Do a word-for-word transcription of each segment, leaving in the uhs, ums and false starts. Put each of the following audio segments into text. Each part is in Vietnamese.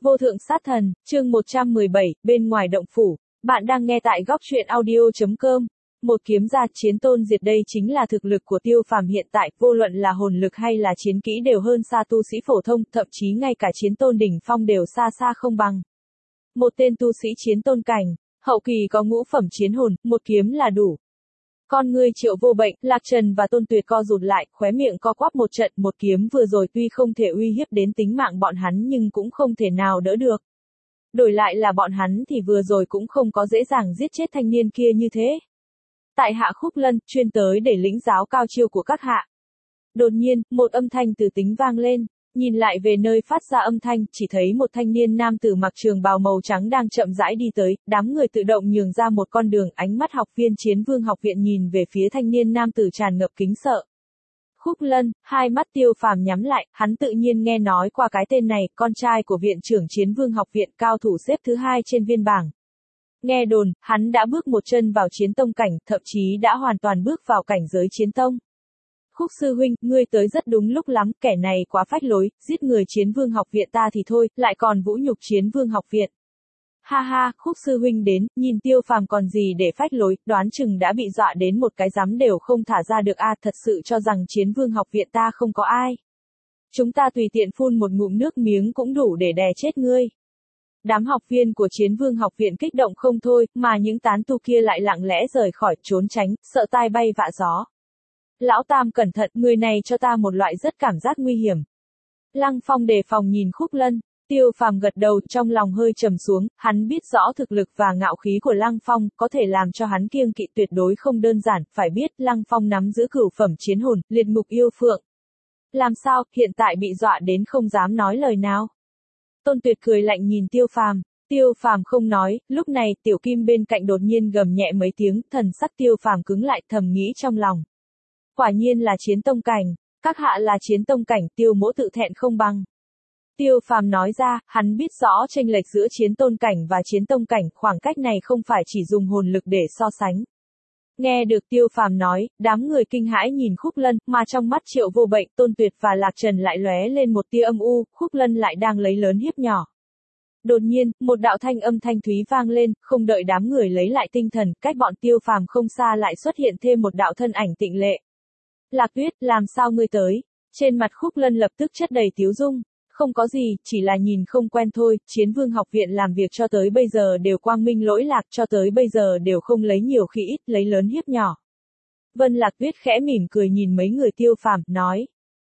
Vô thượng sát thần, chương một trăm mười bảy, bên ngoài động phủ. Bạn đang nghe tại góc truyện audio chấm com. Một kiếm ra chiến tôn diệt, đây chính là thực lực của Tiêu Phàm hiện tại, vô luận là hồn lực hay là chiến kỹ đều hơn xa tu sĩ phổ thông, thậm chí ngay cả chiến tôn đỉnh phong đều xa xa không bằng. Một tên tu sĩ chiến tôn cảnh, hậu kỳ có ngũ phẩm chiến hồn, một kiếm là đủ. Con ngươi Triệu Vô Bệnh, Lạc Trần và Tôn Tuyệt co rụt lại, khóe miệng co quắp một trận, một kiếm vừa rồi tuy không thể uy hiếp đến tính mạng bọn hắn nhưng cũng không thể nào đỡ được. Đổi lại là bọn hắn thì vừa rồi cũng không có dễ dàng giết chết thanh niên kia như thế. Tại Hạ Khúc Lân, chuyên tới để lĩnh giáo cao chiêu của các hạ. Đột nhiên, một âm thanh từ tính vang lên, nhìn lại về nơi phát ra âm thanh, chỉ thấy một thanh niên nam tử mặc trường bào màu trắng đang chậm rãi đi tới, đám người tự động nhường ra một con đường, ánh mắt học viên Chiến Vương học viện nhìn về phía thanh niên nam tử tràn ngập kính sợ. Khúc Lân, hai mắt Tiêu Phàm nhắm lại, hắn tự nhiên nghe nói qua cái tên này, con trai của viện trưởng Chiến Vương học viện, cao thủ xếp thứ hai trên viên bảng. Nghe đồn, hắn đã bước một chân vào chiến tông cảnh, thậm chí đã hoàn toàn bước vào cảnh giới chiến tông. Khúc sư huynh, ngươi tới rất đúng lúc lắm, kẻ này quá phách lối, giết người Chiến Vương học viện ta thì thôi, lại còn vũ nhục Chiến Vương học viện. Ha ha, Khúc sư huynh đến, nhìn Tiêu Phàm còn gì để phách lối, đoán chừng đã bị dọa đến một cái rắm đều không thả ra được a, à, thật sự cho rằng Chiến Vương học viện ta không có ai. Chúng ta tùy tiện phun một ngụm nước miếng cũng đủ để đè chết ngươi. Đám học viên của Chiến Vương học viện kích động không thôi, mà những tán tu kia lại lặng lẽ rời khỏi, trốn tránh, sợ tai bay vạ gió. Lão Tam cẩn thận, người này cho ta một loại rất cảm giác nguy hiểm. Lăng Phong đề phòng nhìn Khúc Lân, Tiêu Phàm gật đầu, trong lòng hơi trầm xuống, hắn biết rõ thực lực và ngạo khí của Lăng Phong, có thể làm cho hắn kiêng kỵ tuyệt đối không đơn giản, phải biết Lăng Phong nắm giữ cửu phẩm chiến hồn, liệt ngục yêu phượng. Làm sao, hiện tại bị dọa đến không dám nói lời nào. Tôn Tuyệt cười lạnh nhìn Tiêu Phàm. Tiêu Phàm không nói, lúc này Tiểu Kim bên cạnh đột nhiên gầm nhẹ mấy tiếng, thần sắc Tiêu Phàm cứng lại, thầm nghĩ trong lòng. Quả nhiên là chiến tông cảnh, các hạ là chiến tông cảnh, Tiêu mỗ tự thẹn không bằng. Tiêu Phàm nói ra, hắn biết rõ chênh lệch giữa chiến tôn cảnh và chiến tông cảnh, khoảng cách này không phải chỉ dùng hồn lực để so sánh. Nghe được Tiêu Phàm nói, đám người kinh hãi nhìn Khúc Lân, mà trong mắt Triệu Vô Bệnh, Tôn Tuyệt và Lạc Trần lại lóe lên một tia âm u, Khúc Lân lại đang lấy lớn hiếp nhỏ. Đột nhiên, một đạo thanh âm thanh thúy vang lên, không đợi đám người lấy lại tinh thần, cách bọn Tiêu Phàm không xa lại xuất hiện thêm một đạo thân ảnh tịnh lệ. Lạc Tuyết, làm sao ngươi tới? Trên mặt Khúc Lân lập tức chất đầy tiếu dung. Không có gì, chỉ là nhìn không quen thôi, Chiến Vương học viện làm việc cho tới bây giờ đều quang minh lỗi lạc, cho tới bây giờ đều không lấy nhiều khi ít, lấy lớn hiếp nhỏ. Vân Lạc Tuyết khẽ mỉm cười nhìn mấy người Tiêu Phàm, nói.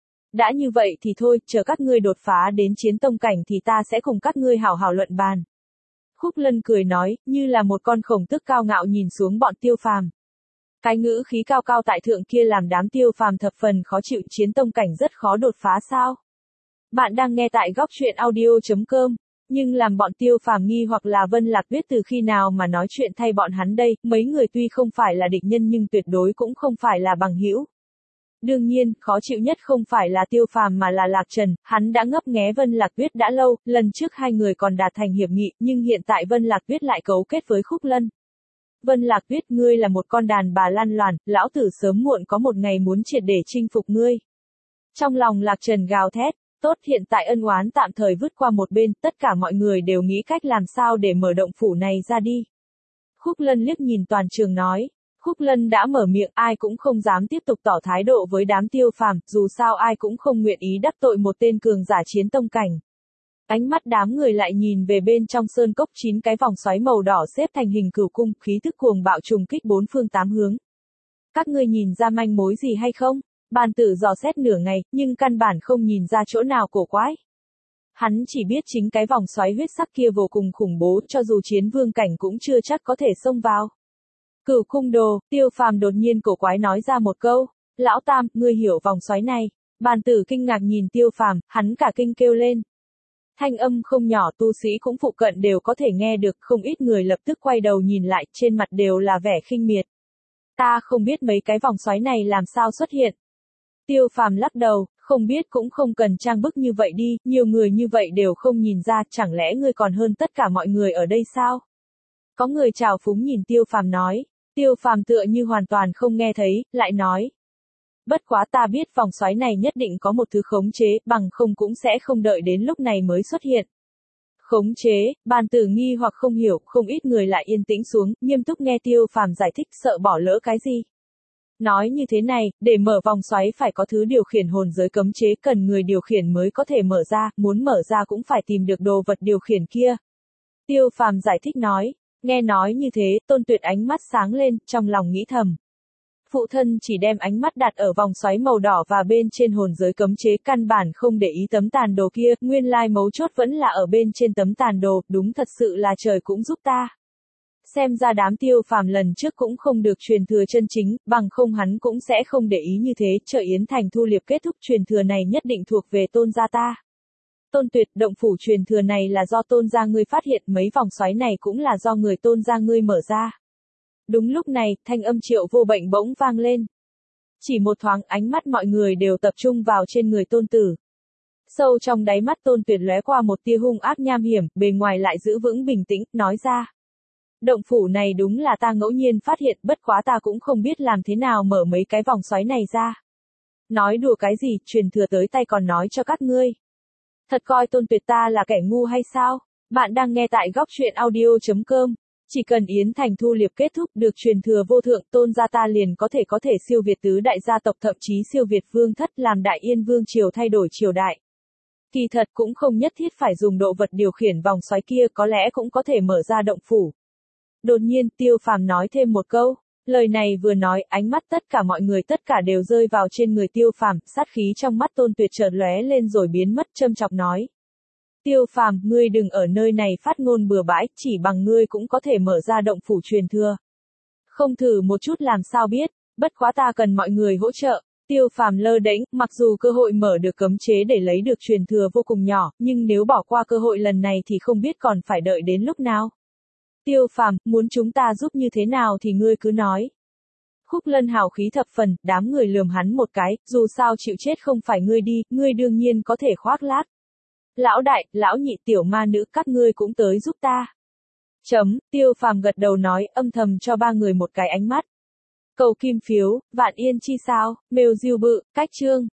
Đã như vậy thì thôi, chờ các ngươi đột phá đến chiến tông cảnh thì ta sẽ cùng các ngươi hảo hảo luận bàn. Khúc Lân cười nói, như là một con khổng tức cao ngạo nhìn xuống bọn Tiêu Phàm. Cái ngữ khí cao cao tại thượng kia làm đám Tiêu Phàm thập phần khó chịu, chiến tông cảnh rất khó đột phá sao? Bạn đang nghe tại góc truyện audio chấm com, nhưng làm bọn Tiêu Phàm nghi hoặc là Vân Lạc Tuyết từ khi nào mà nói chuyện thay bọn hắn đây, mấy người tuy không phải là địch nhân nhưng tuyệt đối cũng không phải là bằng hữu. Đương nhiên, khó chịu nhất không phải là Tiêu Phàm mà là Lạc Trần, hắn đã ngấp nghé Vân Lạc Tuyết đã lâu, lần trước hai người còn đạt thành hiệp nghị, nhưng hiện tại Vân Lạc Tuyết lại cấu kết với Khúc Lân. Vân Lạc Tuyết, ngươi là một con đàn bà lan loàn, lão tử sớm muộn có một ngày muốn triệt để chinh phục ngươi. Trong lòng Lạc Trần gào thét. Tốt, hiện tại ân oán tạm thời vứt qua một bên, tất cả mọi người đều nghĩ cách làm sao để mở động phủ này ra đi. Khúc Lân liếc nhìn toàn trường nói. Khúc Lân đã mở miệng, ai cũng không dám tiếp tục tỏ thái độ với đám Tiêu Phàm, dù sao ai cũng không nguyện ý đắc tội một tên cường giả chiến tông cảnh. Ánh mắt đám người lại nhìn về bên trong sơn cốc, chín cái vòng xoáy màu đỏ xếp thành hình cửu cung, khí tức cuồng bạo trùng kích bốn phương tám hướng. Các ngươi nhìn ra manh mối gì hay không? Bàn tử dò xét nửa ngày, nhưng căn bản không nhìn ra chỗ nào cổ quái. Hắn chỉ biết chính cái vòng xoáy huyết sắc kia vô cùng khủng bố, cho dù chiến vương cảnh cũng chưa chắc có thể xông vào. Cửu cung đồ, Tiêu Phàm đột nhiên cổ quái nói ra một câu. Lão Tam, ngươi hiểu vòng xoáy này. Bàn tử kinh ngạc nhìn Tiêu Phàm, hắn cả kinh kêu lên. Thanh âm không nhỏ, tu sĩ cũng phụ cận đều có thể nghe được, không ít người lập tức quay đầu nhìn lại, trên mặt đều là vẻ khinh miệt. Ta không biết mấy cái vòng xoáy này làm sao xuất hiện. Tiêu Phàm lắc đầu, không biết cũng không cần trang bức như vậy đi, nhiều người như vậy đều không nhìn ra, chẳng lẽ ngươi còn hơn tất cả mọi người ở đây sao? Có người trào phúng nhìn Tiêu Phàm nói, Tiêu Phàm tựa như hoàn toàn không nghe thấy, lại nói. Bất quá ta biết vòng xoáy này nhất định có một thứ khống chế, bằng không cũng sẽ không đợi đến lúc này mới xuất hiện. Khống chế, Bàn Tử nghi hoặc không hiểu, không ít người lại yên tĩnh xuống, nghiêm túc nghe Tiêu Phàm giải thích, sợ bỏ lỡ cái gì. Nói như thế này, để mở vòng xoáy phải có thứ điều khiển hồn giới cấm chế, cần người điều khiển mới có thể mở ra, muốn mở ra cũng phải tìm được đồ vật điều khiển kia. Tiêu Phàm giải thích nói, nghe nói như thế, Tôn Tuyệt ánh mắt sáng lên, trong lòng nghĩ thầm. Phụ thân chỉ đem ánh mắt đặt ở vòng xoáy màu đỏ và bên trên hồn giới cấm chế, căn bản không để ý tấm tàn đồ kia, nguyên lai mấu chốt vẫn là ở bên trên tấm tàn đồ, đúng thật sự là trời cũng giúp ta. Xem ra đám Tiêu Phàm lần trước cũng không được truyền thừa chân chính, bằng không hắn cũng sẽ không để ý như thế, chờ Yến Thành thu liệp kết thúc truyền thừa này nhất định thuộc về Tôn gia ta. Tôn Tuyệt, động phủ truyền thừa này là do Tôn gia ngươi phát hiện, mấy vòng xoáy này cũng là do người Tôn gia ngươi mở ra. Đúng lúc này, thanh âm Triệu Vô Bệnh bỗng vang lên. Chỉ một thoáng, ánh mắt mọi người đều tập trung vào trên người Tôn Tử. Sâu trong đáy mắt Tôn Tuyệt lóe qua một tia hung ác nham hiểm, bề ngoài lại giữ vững bình tĩnh, nói ra. Động phủ này đúng là ta ngẫu nhiên phát hiện, bất quá ta cũng không biết làm thế nào mở mấy cái vòng xoáy này ra. Nói đùa cái gì, truyền thừa tới tay còn nói cho các ngươi. Thật coi Tôn Tuyệt ta là kẻ ngu hay sao? Bạn đang nghe tại góc truyện audio chấm com. Chỉ cần Yến Thành thu liệp kết thúc được truyền thừa vô thượng, Tôn gia ta liền có thể có thể siêu việt tứ đại gia tộc, thậm chí siêu việt vương thất, làm Đại Yên vương triều, thay đổi triều đại. Kỳ thật cũng không nhất thiết phải dùng độ vật điều khiển vòng xoáy kia, có lẽ cũng có thể mở ra động phủ. Đột nhiên, Tiêu Phàm nói thêm một câu. Lời này vừa nói, ánh mắt tất cả mọi người tất cả đều rơi vào trên người Tiêu Phàm, sát khí trong mắt Tôn Tuyệt chợt lóe lên rồi biến mất, châm chọc nói. Tiêu Phàm, ngươi đừng ở nơi này phát ngôn bừa bãi, chỉ bằng ngươi cũng có thể mở ra động phủ truyền thừa. Không thử một chút làm sao biết, bất quá ta cần mọi người hỗ trợ. Tiêu Phàm lơ đễnh, mặc dù cơ hội mở được cấm chế để lấy được truyền thừa vô cùng nhỏ, nhưng nếu bỏ qua cơ hội lần này thì không biết còn phải đợi đến lúc nào. Tiêu Phàm, muốn chúng ta giúp như thế nào thì ngươi cứ nói. Khúc Lân hào khí thập phần, đám người lườm hắn một cái, dù sao chịu chết không phải ngươi đi, ngươi đương nhiên có thể khoác lác. Lão đại, lão nhị, tiểu ma nữ, các ngươi cũng tới giúp ta. Chấm, Tiêu Phàm gật đầu nói, âm thầm cho ba người một cái ánh mắt. Cầu kim phiếu, vạn yên chi sao, mêu diêu bự, cách chương.